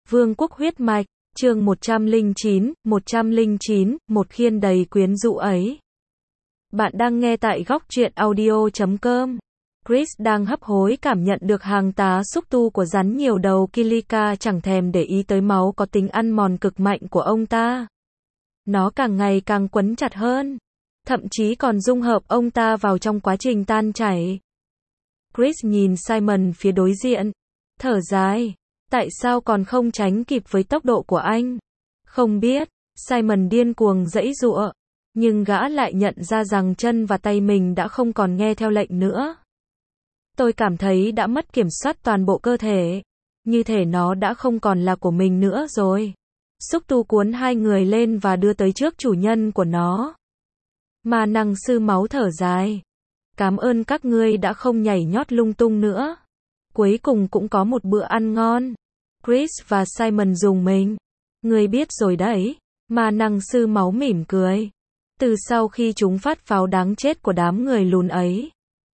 Vương quốc huyết mạch, chương 109, một khiên đầy quyến rũ ấy. Bạn đang nghe tại góc truyện audio.com. Chris đang hấp hối cảm nhận được hàng tá xúc tu của rắn nhiều đầu Kilika chẳng thèm để ý tới máu có tính ăn mòn cực mạnh của ông ta. Nó càng ngày càng quấn chặt hơn, thậm chí còn dung hợp ông ta vào trong quá trình tan chảy. Chris nhìn Simon phía đối diện, thở dài. Tại sao còn không tránh kịp với tốc độ của anh? Không biết, Simon điên cuồng giãy giụa, nhưng gã lại nhận ra rằng chân và tay mình đã không còn nghe theo lệnh nữa. Tôi cảm thấy đã mất kiểm soát toàn bộ cơ thể, như thể nó đã không còn là của mình nữa rồi. Xúc tu cuốn hai người lên và đưa tới trước chủ nhân của nó. Ma năng sư máu thở dài. Cảm ơn các ngươi đã không nhảy nhót lung tung nữa. Cuối cùng cũng có một bữa ăn ngon. Chris và Simon dùng mình. Ngươi biết rồi đấy. Ma năng sư máu mỉm cười. Từ sau khi chúng phát pháo đáng chết của đám người lùn ấy,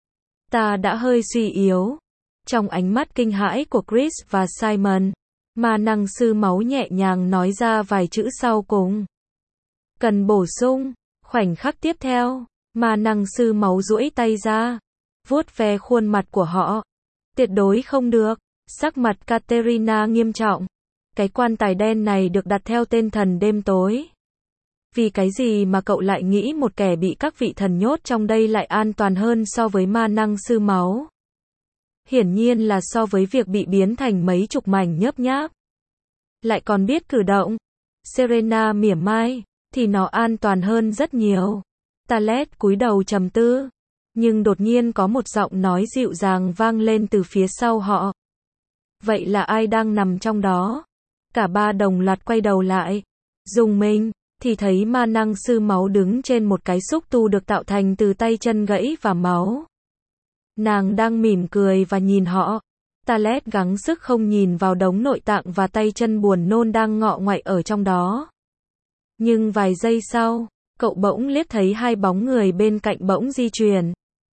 ta đã hơi suy yếu. Trong ánh mắt kinh hãi của Chris và Simon, ma năng sư máu nhẹ nhàng nói ra vài chữ sau cùng. Cần bổ sung. Khoảnh khắc tiếp theo, ma năng sư máu duỗi tay ra, vuốt ve khuôn mặt của họ. Tuyệt đối không được. Sắc mặt Katerina nghiêm trọng. Cái quan tài đen này được đặt theo tên thần đêm tối. Vì cái gì mà cậu lại nghĩ một kẻ bị các vị thần nhốt trong đây lại an toàn hơn so với ma năng sư máu? Hiển nhiên là so với việc bị biến thành mấy chục mảnh nhớp nháp. Lại còn biết cử động. Serena mỉa mai, thì nó an toàn hơn rất nhiều. Talet cúi đầu trầm tư. Nhưng đột nhiên có một giọng nói dịu dàng vang lên từ phía sau họ. Vậy là ai đang nằm trong đó? Cả ba đồng loạt quay đầu lại. Dùng mình, thì thấy ma năng sư máu đứng trên một cái xúc tu được tạo thành từ tay chân gãy và máu. Nàng đang mỉm cười và nhìn họ. Talet gắng sức không nhìn vào đống nội tạng và tay chân buồn nôn đang ngọ ngoại ở trong đó. Nhưng vài giây sau, cậu bỗng liếc thấy hai bóng người bên cạnh bỗng di chuyển.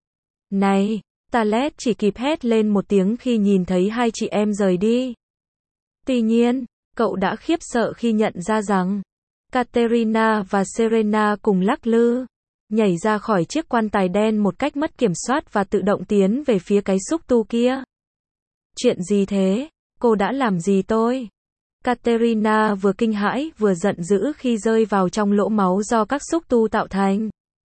Này! Talet chỉ kịp hét lên một tiếng khi nhìn thấy hai chị em rời đi. Tuy nhiên, cậu đã khiếp sợ khi nhận ra rằng Katerina và Serena cùng lắc lư, nhảy ra khỏi chiếc quan tài đen một cách mất kiểm soát và tự động tiến về phía cái xúc tu kia. Chuyện gì thế? Cô đã làm gì tôi? Katerina vừa kinh hãi vừa giận dữ khi rơi vào trong lỗ máu do các xúc tu tạo thành.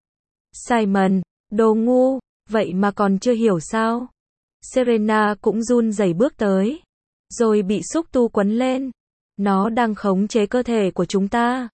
Simon, đồ ngu! Vậy mà còn chưa hiểu sao? Serena cũng run rẩy bước tới. Rồi bị xúc tu quấn lên. Nó đang khống chế cơ thể của chúng ta.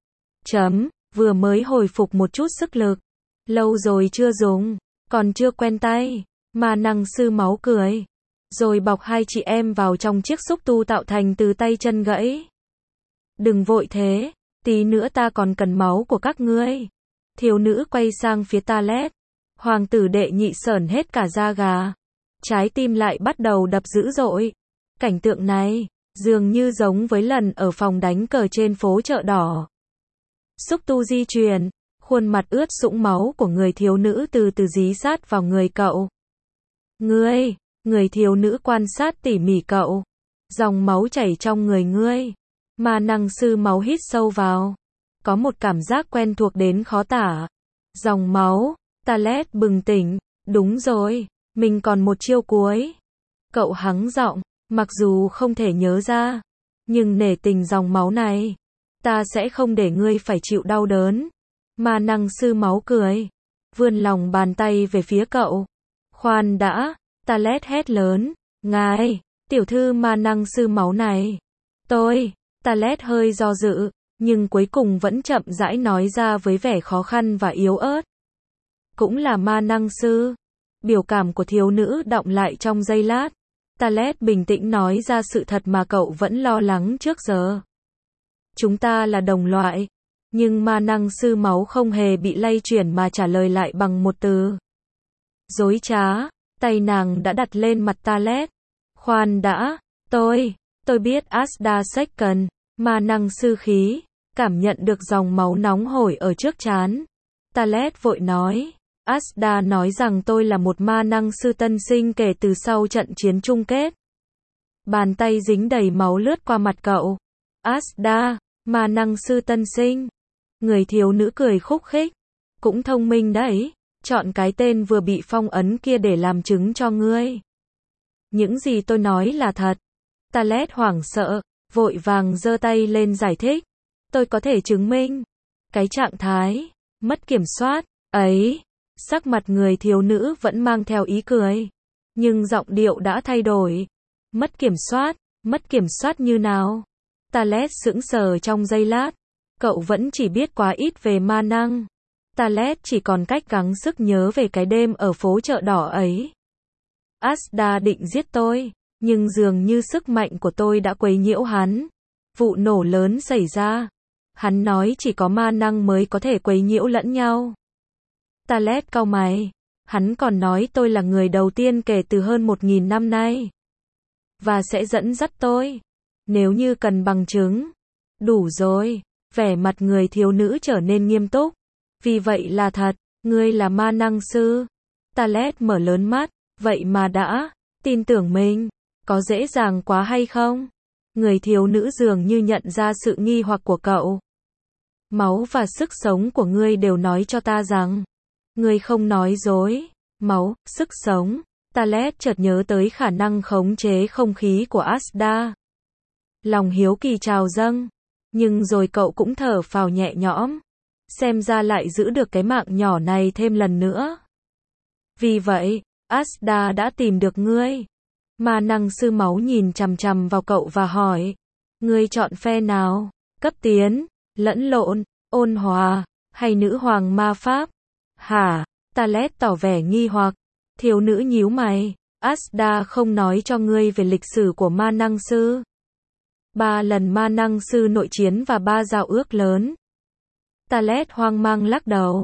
Vừa mới hồi phục một chút sức lực. Lâu rồi chưa dùng. Còn chưa quen tay. Ma năng sư máu cười. Rồi bọc hai chị em vào trong chiếc xúc tu tạo thành từ tay chân gãy. Đừng vội thế. Tí nữa ta còn cần máu của các ngươi. Thiếu nữ quay sang phía Talet. Hoàng tử đệ nhị sởn hết cả da gà. Trái tim lại bắt đầu đập dữ dội. Cảnh tượng này, dường như giống với lần ở phòng đánh cờ trên phố chợ đỏ. Xúc tu di chuyển, khuôn mặt ướt sũng máu của người thiếu nữ từ từ dí sát vào người cậu. Người thiếu nữ quan sát tỉ mỉ cậu. Dòng máu chảy trong người ngươi. Ma năng sư máu hít sâu vào. Có một cảm giác quen thuộc đến khó tả. Dòng máu. Talet bừng tỉnh, đúng rồi, mình còn một chiêu cuối. Cậu hắng giọng, mặc dù không thể nhớ ra, nhưng nể tình dòng máu này, ta sẽ không để ngươi phải chịu đau đớn. Ma năng sư máu cười, vươn lòng bàn tay về phía cậu. Khoan đã, Talet hét lớn, ngài, tiểu thư ma năng sư máu này. Talet hơi do dự, nhưng cuối cùng vẫn chậm rãi nói ra với vẻ khó khăn và yếu ớt. Cũng là ma năng sư. Biểu cảm của thiếu nữ đọng lại trong giây lát. Talet bình tĩnh nói ra sự thật mà cậu vẫn lo lắng trước giờ. Chúng ta là đồng loại. Nhưng ma năng sư máu không hề bị lay chuyển mà trả lời lại bằng một từ. Dối trá. Tay nàng đã đặt lên mặt Talet. Khoan đã. Tôi biết Asda Second. Ma năng sư khí. Cảm nhận được dòng máu nóng hổi ở trước trán. Talet vội nói. Asda nói rằng tôi là một ma năng sư tân sinh kể từ sau trận chiến chung kết. Bàn tay dính đầy máu lướt qua mặt cậu. Asda, ma năng sư tân sinh. Người thiếu nữ cười khúc khích. Cũng thông minh đấy. Chọn cái tên vừa bị phong ấn kia để làm chứng cho ngươi. Những gì tôi nói là thật. Talet hoảng sợ, vội vàng giơ tay lên giải thích. Tôi có thể chứng minh. Cái trạng thái mất kiểm soát ấy. Sắc mặt người thiếu nữ vẫn mang theo ý cười. Nhưng giọng điệu đã thay đổi. Mất kiểm soát như nào? Talet sững sờ trong giây lát. Cậu vẫn chỉ biết quá ít về ma năng. Talet chỉ còn cách gắng sức nhớ về cái đêm ở phố chợ đỏ ấy. Asda định giết tôi, nhưng dường như sức mạnh của tôi đã quấy nhiễu hắn. Vụ nổ lớn xảy ra. Hắn nói chỉ có ma năng mới có thể quấy nhiễu lẫn nhau. Talet cau mày. Hắn còn nói tôi là người đầu tiên kể từ hơn 1000 năm nay. Và sẽ dẫn dắt tôi. Nếu như cần bằng chứng. Đủ rồi. Vẻ mặt người thiếu nữ trở nên nghiêm túc. Vì vậy là thật. Ngươi là ma năng sư. Talet mở lớn mắt. Vậy mà đã tin tưởng mình. Có dễ dàng quá hay không? Người thiếu nữ dường như nhận ra sự nghi hoặc của cậu. Máu và sức sống của ngươi đều nói cho ta rằng. Ngươi không nói dối. Máu, sức sống. Talet chợt nhớ tới khả năng khống chế không khí của Asda. Lòng hiếu kỳ trào dâng. Nhưng rồi cậu cũng thở phào nhẹ nhõm. Xem ra lại giữ được cái mạng nhỏ này thêm lần nữa. Vì vậy, Asda đã tìm được ngươi. Ma năng sư máu nhìn chằm chằm vào cậu và hỏi. Ngươi chọn phe nào? Cấp tiến, lẫn lộn, ôn hòa, hay nữ hoàng ma pháp? Hả? Talet tỏ vẻ nghi hoặc. Thiếu nữ nhíu mày. Asda không nói cho ngươi về lịch sử của ma năng sư. 3 lần ma năng sư nội chiến và 3 giao ước lớn. Talet hoang mang lắc đầu.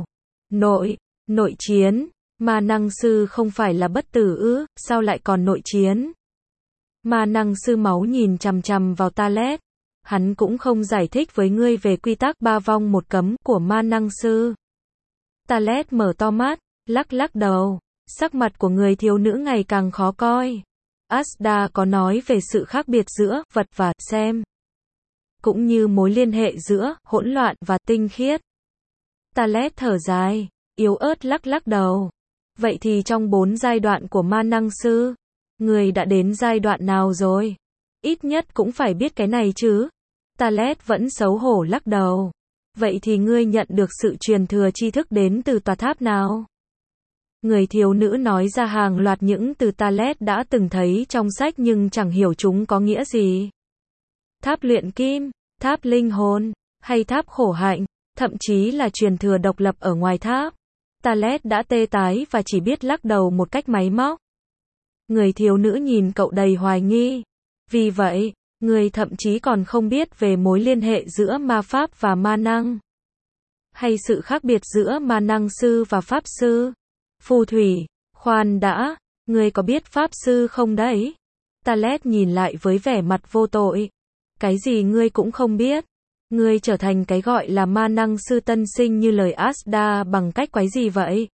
Nội chiến. Ma năng sư không phải là bất tử ư, sao lại còn nội chiến? Ma năng sư máu nhìn chằm chằm vào Talet. Hắn cũng không giải thích với ngươi về quy tắc 3 vong 1 cấm của ma năng sư. Talet mở to mắt, lắc đầu. Sắc mặt của người thiếu nữ ngày càng khó coi. Asda có nói về sự khác biệt giữa vật và xem. Cũng như mối liên hệ giữa hỗn loạn và tinh khiết. Talet thở dài, yếu ớt lắc đầu. Vậy thì trong 4 giai đoạn của ma năng sư, người đã đến giai đoạn nào rồi? Ít nhất cũng phải biết cái này chứ. Talet vẫn xấu hổ lắc đầu. Vậy thì ngươi nhận được sự truyền thừa tri thức đến từ tòa tháp nào? Người thiếu nữ nói ra hàng loạt những từ Talet đã từng thấy trong sách nhưng chẳng hiểu chúng có nghĩa gì. Tháp luyện kim, tháp linh hồn, hay tháp khổ hạnh, thậm chí là truyền thừa độc lập ở ngoài tháp. Talet đã tê tái và chỉ biết lắc đầu một cách máy móc. Người thiếu nữ nhìn cậu đầy hoài nghi. Vì vậy, người thậm chí còn không biết về mối liên hệ giữa ma pháp và ma năng. Hay sự khác biệt giữa ma năng sư và pháp sư. Phù thủy, khoan đã, ngươi có biết pháp sư không đấy? Talet nhìn lại với vẻ mặt vô tội. Cái gì ngươi cũng không biết? Ngươi trở thành cái gọi là ma năng sư tân sinh như lời Asda bằng cách quái gì vậy?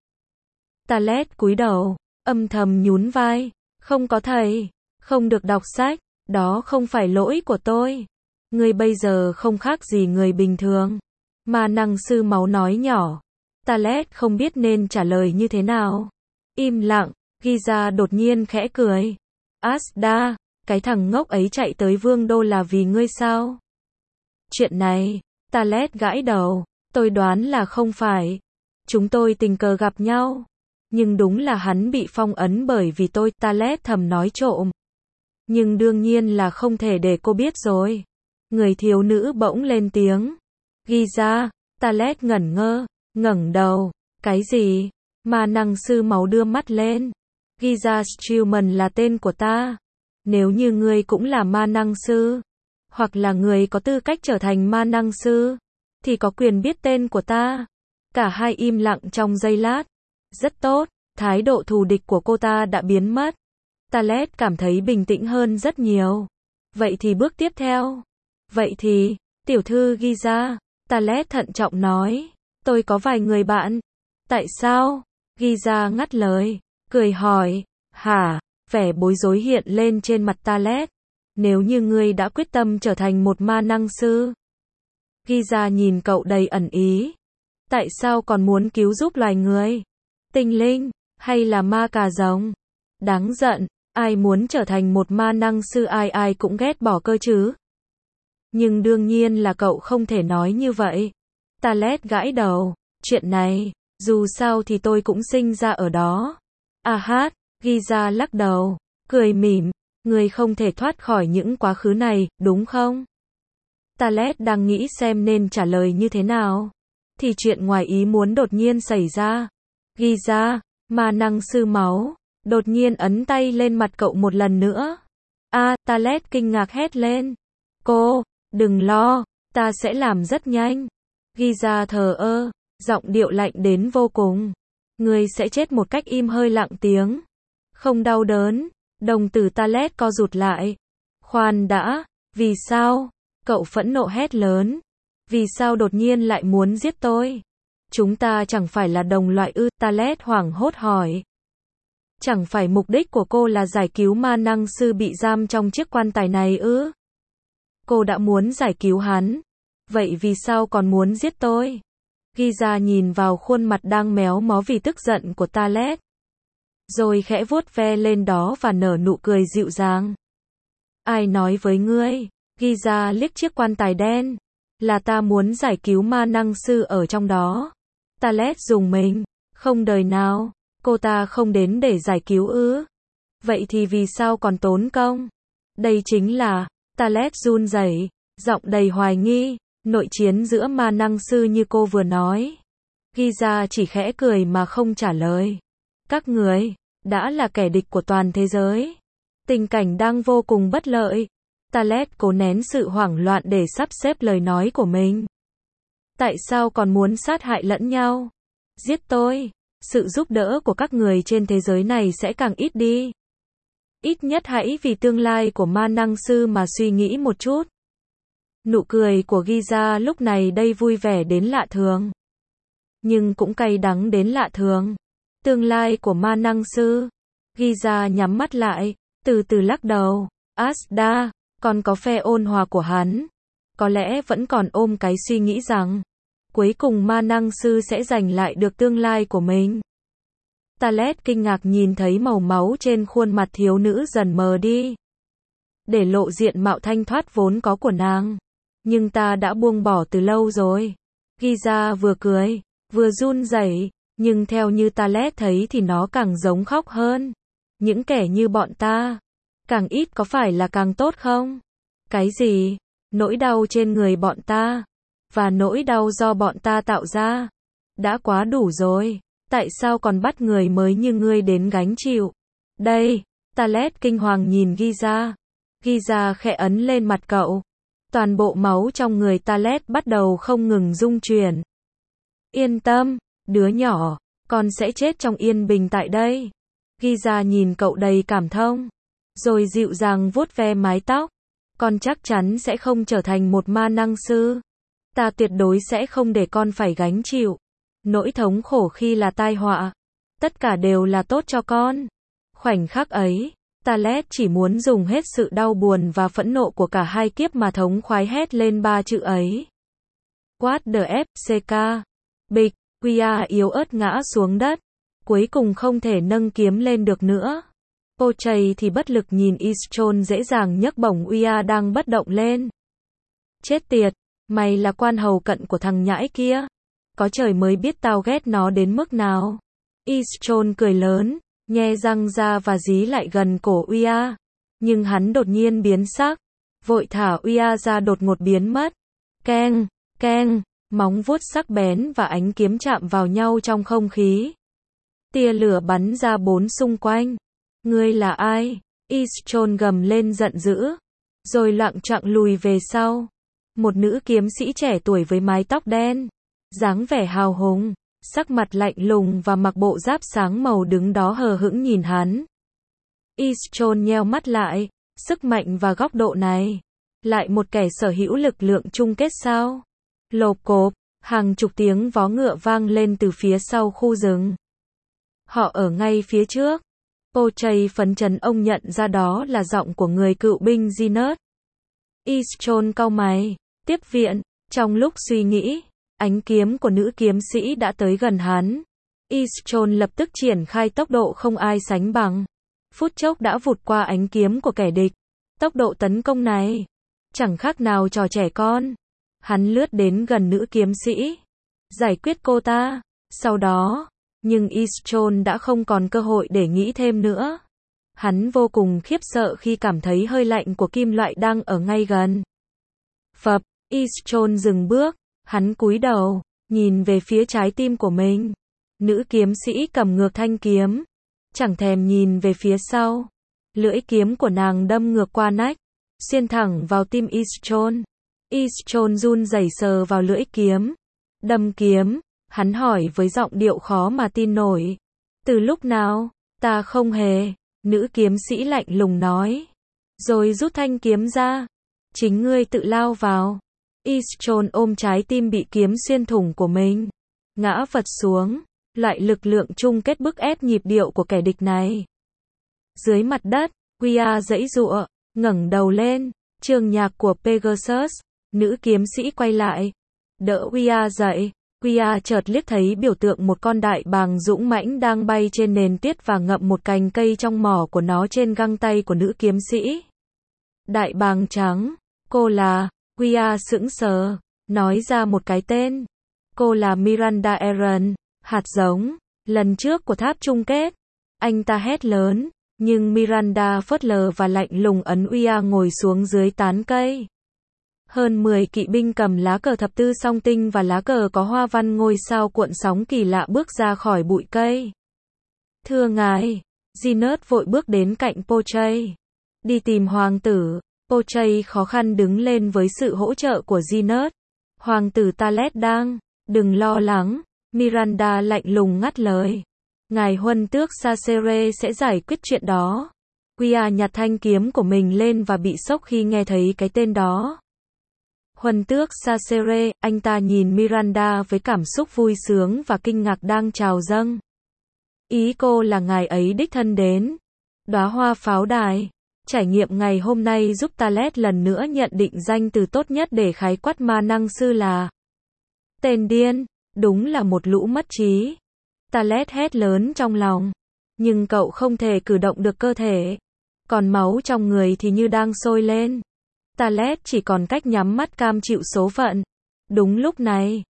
Talet cúi đầu, âm thầm nhún vai. Không có thầy, không được đọc sách, đó không phải lỗi của tôi. Ngươi bây giờ không khác gì người bình thường. Ma năng sư máu nói nhỏ. Talet không biết nên trả lời như thế nào. Im lặng, Giza đột nhiên khẽ cười. Asda, cái thằng ngốc ấy chạy tới vương đô là vì ngươi sao? Chuyện này, Talet gãi đầu. Tôi đoán là không phải. Chúng tôi tình cờ gặp nhau. Nhưng đúng là hắn bị phong ấn bởi vì tôi, Talet thầm nói trộm. Nhưng đương nhiên là không thể để cô biết rồi. Người thiếu nữ bỗng lên tiếng. Giza, Talet ngẩn ngơ, ngẩng đầu. Cái gì? Ma năng sư máu đưa mắt lên. Giza Strowman là tên của ta. Nếu như ngươi cũng là ma năng sư, hoặc là người có tư cách trở thành ma năng sư, thì có quyền biết tên của ta. Cả hai im lặng trong giây lát. Rất tốt, thái độ thù địch của cô ta đã biến mất. Talet cảm thấy bình tĩnh hơn rất nhiều. Vậy thì bước tiếp theo. Vậy thì, tiểu thư Giza, Talet thận trọng nói. Tôi có vài người bạn. Tại sao? Giza ngắt lời, cười hỏi. Hả? Vẻ bối rối hiện lên trên mặt Talet. Nếu như ngươi đã quyết tâm trở thành một ma năng sư. Giza nhìn cậu đầy ẩn ý. Tại sao còn muốn cứu giúp loài người? Tinh linh, hay là ma cà rồng? Đáng giận, ai muốn trở thành một ma năng sư ai cũng ghét bỏ cơ chứ. Nhưng đương nhiên là cậu không thể nói như vậy. Talet gãi đầu, chuyện này, dù sao thì tôi cũng sinh ra ở đó. Giza lắc đầu, cười mỉm, người không thể thoát khỏi những quá khứ này, đúng không? Talet đang nghĩ xem nên trả lời như thế nào. Thì chuyện ngoài ý muốn đột nhiên xảy ra. Giza, ma năng sư máu, đột nhiên ấn tay lên mặt cậu một lần nữa. Talet kinh ngạc hét lên. Cô, đừng lo, ta sẽ làm rất nhanh. Giza thờ ơ, giọng điệu lạnh đến vô cùng. Người sẽ chết một cách im hơi lặng tiếng. Không đau đớn, đồng tử Talet co rụt lại. Khoan đã, vì sao? Cậu phẫn nộ hét lớn. Vì sao đột nhiên lại muốn giết tôi? Chúng ta chẳng phải là đồng loại ư? Talet hoảng hốt hỏi. Chẳng phải mục đích của cô là giải cứu ma năng sư bị giam trong chiếc quan tài này ư? Cô đã muốn giải cứu hắn. Vậy vì sao còn muốn giết tôi? Giza nhìn vào khuôn mặt đang méo mó vì tức giận của Talet. Rồi khẽ vuốt ve lên đó và nở nụ cười dịu dàng. Ai nói với ngươi? Giza liếc chiếc quan tài đen. Là ta muốn giải cứu ma năng sư ở trong đó. Talet rùng mình. Không đời nào, cô ta không đến để giải cứu ư? Vậy thì vì sao còn tốn công? Đây chính là, Talet run rẩy, giọng đầy hoài nghi, nội chiến giữa ma năng sư như cô vừa nói. Giza chỉ khẽ cười mà không trả lời. Các người, đã là kẻ địch của toàn thế giới. Tình cảnh đang vô cùng bất lợi. Talet cố nén sự hoảng loạn để sắp xếp lời nói của mình. Tại sao còn muốn sát hại lẫn nhau? Giết tôi, sự giúp đỡ của các người trên thế giới này sẽ càng ít đi. Ít nhất hãy vì tương lai của ma năng sư mà suy nghĩ một chút. Nụ cười của Giza lúc này đây vui vẻ đến lạ thường. Nhưng cũng cay đắng đến lạ thường. Tương lai của ma năng sư. Giza nhắm mắt lại, từ từ lắc đầu. Asta, còn có phe ôn hòa của hắn. Có lẽ vẫn còn ôm cái suy nghĩ rằng, cuối cùng ma năng sư sẽ giành lại được tương lai của mình. Talet kinh ngạc nhìn thấy màu máu trên khuôn mặt thiếu nữ dần mờ đi. Để lộ diện mạo thanh thoát vốn có của nàng. Nhưng ta đã buông bỏ từ lâu rồi. Giza vừa cười, vừa run rẩy, nhưng theo như Talet thấy thì nó càng giống khóc hơn. Những kẻ như bọn ta, càng ít có phải là càng tốt không? Cái gì? Nỗi đau trên người bọn ta, và nỗi đau do bọn ta tạo ra, đã quá đủ rồi. Tại sao còn bắt người mới như ngươi đến gánh chịu? Đây, Talet kinh hoàng nhìn Giza. Giza khẽ ấn lên mặt cậu. Toàn bộ máu trong người Talet bắt đầu không ngừng rung chuyển. Yên tâm, đứa nhỏ, con sẽ chết trong yên bình tại đây. Giza nhìn cậu đầy cảm thông, rồi dịu dàng vuốt ve mái tóc. Con chắc chắn sẽ không trở thành một ma năng sư. Ta tuyệt đối sẽ không để con phải gánh chịu nỗi thống khổ khi là tai họa. Tất cả đều là tốt cho con. Khoảnh khắc ấy, Talet chỉ muốn dùng hết sự đau buồn và phẫn nộ của cả hai kiếp mà thống khoái hét lên ba chữ ấy. What the FCK? Bịch, Uya yếu ớt ngã xuống đất. Cuối cùng không thể nâng kiếm lên được nữa. Pochay thì bất lực nhìn Istron dễ dàng nhấc bổng Uya đang bất động lên. Chết tiệt, mày là quan hầu cận của thằng nhãi kia. Có trời mới biết tao ghét nó đến mức nào. Istron cười lớn, nhe răng ra và dí lại gần cổ Uya. Nhưng hắn đột nhiên biến sắc, vội thả Uya ra đột ngột biến mất. Keng, keng, móng vuốt sắc bén và ánh kiếm chạm vào nhau trong không khí. Tia lửa bắn ra bốn xung quanh. Ngươi là ai? Istron gầm lên giận dữ, rồi loạng choạng lùi về sau. Một nữ kiếm sĩ trẻ tuổi với mái tóc đen, dáng vẻ hào hùng, sắc mặt lạnh lùng và mặc bộ giáp sáng màu đứng đó hờ hững nhìn hắn. Istron nheo mắt lại, sức mạnh và góc độ này, lại một kẻ sở hữu lực lượng chung kết sao? Lộp cộp, hàng chục tiếng vó ngựa vang lên từ phía sau khu rừng. Họ ở ngay phía trước. Poche phấn chấn, ông nhận ra đó là giọng của người cựu binh Zenith. Eastron cau mày. Tiếp viện. Trong lúc suy nghĩ, ánh kiếm của nữ kiếm sĩ đã tới gần hắn. Eastron lập tức triển khai tốc độ không ai sánh bằng. Phút chốc đã vụt qua ánh kiếm của kẻ địch. Tốc độ tấn công này chẳng khác nào trò trẻ con. Hắn lướt đến gần nữ kiếm sĩ, giải quyết cô ta. Sau đó, nhưng Eastron đã không còn cơ hội để nghĩ thêm nữa. Hắn vô cùng khiếp sợ khi cảm thấy hơi lạnh của kim loại đang ở ngay gần. Phập, Eastron dừng bước, hắn cúi đầu, nhìn về phía trái tim của mình. Nữ kiếm sĩ cầm ngược thanh kiếm, chẳng thèm nhìn về phía sau. Lưỡi kiếm của nàng đâm ngược qua nách, xuyên thẳng vào tim Eastron. Eastron run rẩy sờ vào lưỡi kiếm. Đâm kiếm, hắn hỏi với giọng điệu khó mà tin nổi. Từ lúc nào? Ta không hề. Nữ kiếm sĩ lạnh lùng nói. Rồi rút thanh kiếm ra. Chính ngươi tự lao vào. Eastron ôm trái tim bị kiếm xuyên thủng của mình, ngã vật xuống. Loại lực lượng chung kết bức ép nhịp điệu của kẻ địch này. Dưới mặt đất, Quia giãy giụa, ngẩng đầu lên. Trường nhạc của Pegasus. Nữ kiếm sĩ quay lại, đỡ Quia dậy. Quia chợt liếc thấy biểu tượng một con đại bàng dũng mãnh đang bay trên nền tuyết và ngậm một cành cây trong mỏ của nó trên găng tay của nữ kiếm sĩ. Đại bàng trắng. Cô là... Quia sững sờ, nói ra một cái tên. Cô là Miranda Aaron, hạt giống, lần trước của tháp chung kết. Anh ta hét lớn, nhưng Miranda phớt lờ và lạnh lùng ấn Quia ngồi xuống dưới tán cây. Hơn 10 kỵ binh cầm lá cờ thập tư song tinh và lá cờ có hoa văn ngôi sao cuộn sóng kỳ lạ bước ra khỏi bụi cây. Thưa ngài, Zenith vội bước đến cạnh Poche. Đi tìm hoàng tử. Poche khó khăn đứng lên với sự hỗ trợ của Zenith. Hoàng tử Talet đang. Đừng lo lắng. Miranda lạnh lùng ngắt lời. Ngài huân tước Sacere sẽ giải quyết chuyện đó. Quia nhặt thanh kiếm của mình lên và bị sốc khi nghe thấy cái tên đó. Huân tước Sacere, anh ta nhìn Miranda với cảm xúc vui sướng và kinh ngạc đang trào dâng. Ý cô là ngài ấy đích thân đến. Đóa hoa pháo đài. Trải nghiệm ngày hôm nay giúp Talet lần nữa nhận định danh từ tốt nhất để khái quát ma năng sư là tên điên. Đúng là một lũ mất trí. Talet hét lớn trong lòng. Nhưng cậu không thể cử động được cơ thể. Còn máu trong người thì như đang sôi lên. Talet chỉ còn cách nhắm mắt cam chịu số phận. Đúng lúc này,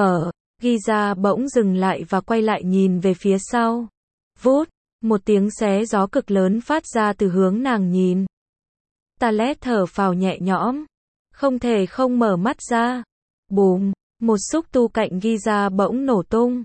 Giza bỗng dừng lại và quay lại nhìn về phía sau. Vút, một tiếng xé gió cực lớn phát ra từ hướng nàng nhìn. Talet thở phào nhẹ nhõm, không thể không mở mắt ra. Bùm, một xúc tu cạnh Giza bỗng nổ tung.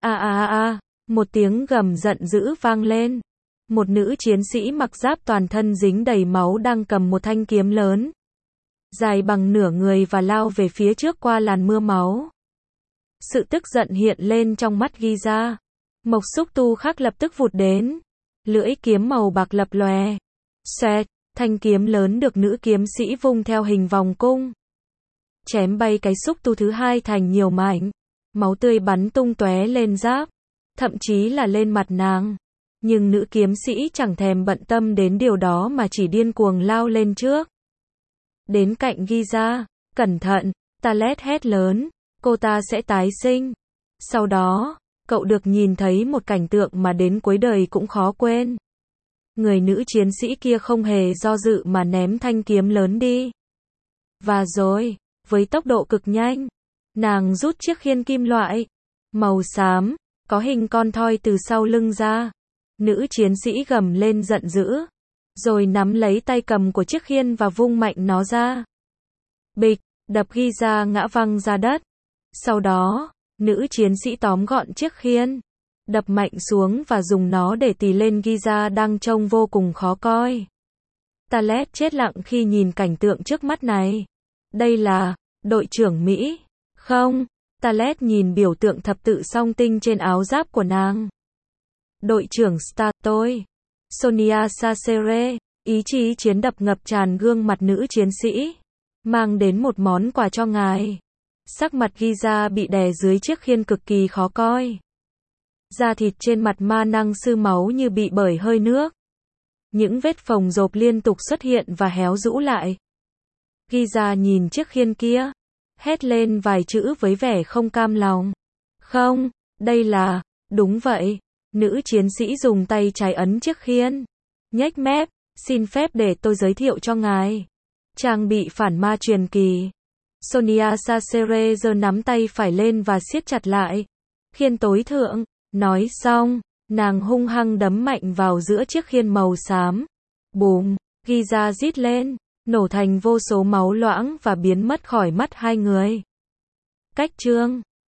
Một tiếng gầm giận dữ vang lên. Một nữ chiến sĩ mặc giáp toàn thân dính đầy máu đang cầm một thanh kiếm lớn, dài bằng nửa người và lao về phía trước qua làn mưa máu. Sự tức giận hiện lên trong mắt Giza. Mộc xúc tu khác lập tức vụt đến. Lưỡi kiếm màu bạc lập lòe. Xoẹt, thanh kiếm lớn được nữ kiếm sĩ vung theo hình vòng cung. Chém bay cái xúc tu thứ hai thành nhiều mảnh. Máu tươi bắn tung tóe lên giáp, thậm chí là lên mặt nàng. Nhưng nữ kiếm sĩ chẳng thèm bận tâm đến điều đó mà chỉ điên cuồng lao lên trước. Đến cạnh Giza, cẩn thận, Talet hét lớn, cô ta sẽ tái sinh. Sau đó, cậu được nhìn thấy một cảnh tượng mà đến cuối đời cũng khó quên. Người nữ chiến sĩ kia không hề do dự mà ném thanh kiếm lớn đi. Và rồi, với tốc độ cực nhanh, nàng rút chiếc khiên kim loại màu xám, có hình con thoi từ sau lưng ra. Nữ chiến sĩ gầm lên giận dữ, rồi nắm lấy tay cầm của chiếc khiên và vung mạnh nó ra. Bịch, đập Giza ngã văng ra đất. Sau đó, nữ chiến sĩ tóm gọn chiếc khiên, đập mạnh xuống và dùng nó để tì lên Giza đang trông vô cùng khó coi. Talet chết lặng khi nhìn cảnh tượng trước mắt này. Đây là đội trưởng Mỹ. Không, Talet nhìn biểu tượng thập tự song tinh trên áo giáp của nàng. Đội trưởng Star, tôi, Sonia Sacere, ý chí chiến đập ngập tràn gương mặt nữ chiến sĩ. Mang đến một món quà cho ngài. Sắc mặt Giza bị đè dưới chiếc khiên cực kỳ khó coi. Da thịt trên mặt ma năng sư máu như bị bởi hơi nước. Những vết phồng rộp liên tục xuất hiện và héo rũ lại. Giza nhìn chiếc khiên kia, hét lên vài chữ với vẻ không cam lòng. Không, đây là, đúng vậy. Nữ chiến sĩ dùng tay trái ấn chiếc khiên. Nhếch mép, xin phép để tôi giới thiệu cho ngài. Trang bị phản ma truyền kỳ. Sonia Sacere giơ nắm tay phải lên và siết chặt lại. Khiên tối thượng. Nói xong, nàng hung hăng đấm mạnh vào giữa chiếc khiên màu xám. Bùm, Giza rít lên, nổ thành vô số máu loãng và biến mất khỏi mắt hai người. Cách chương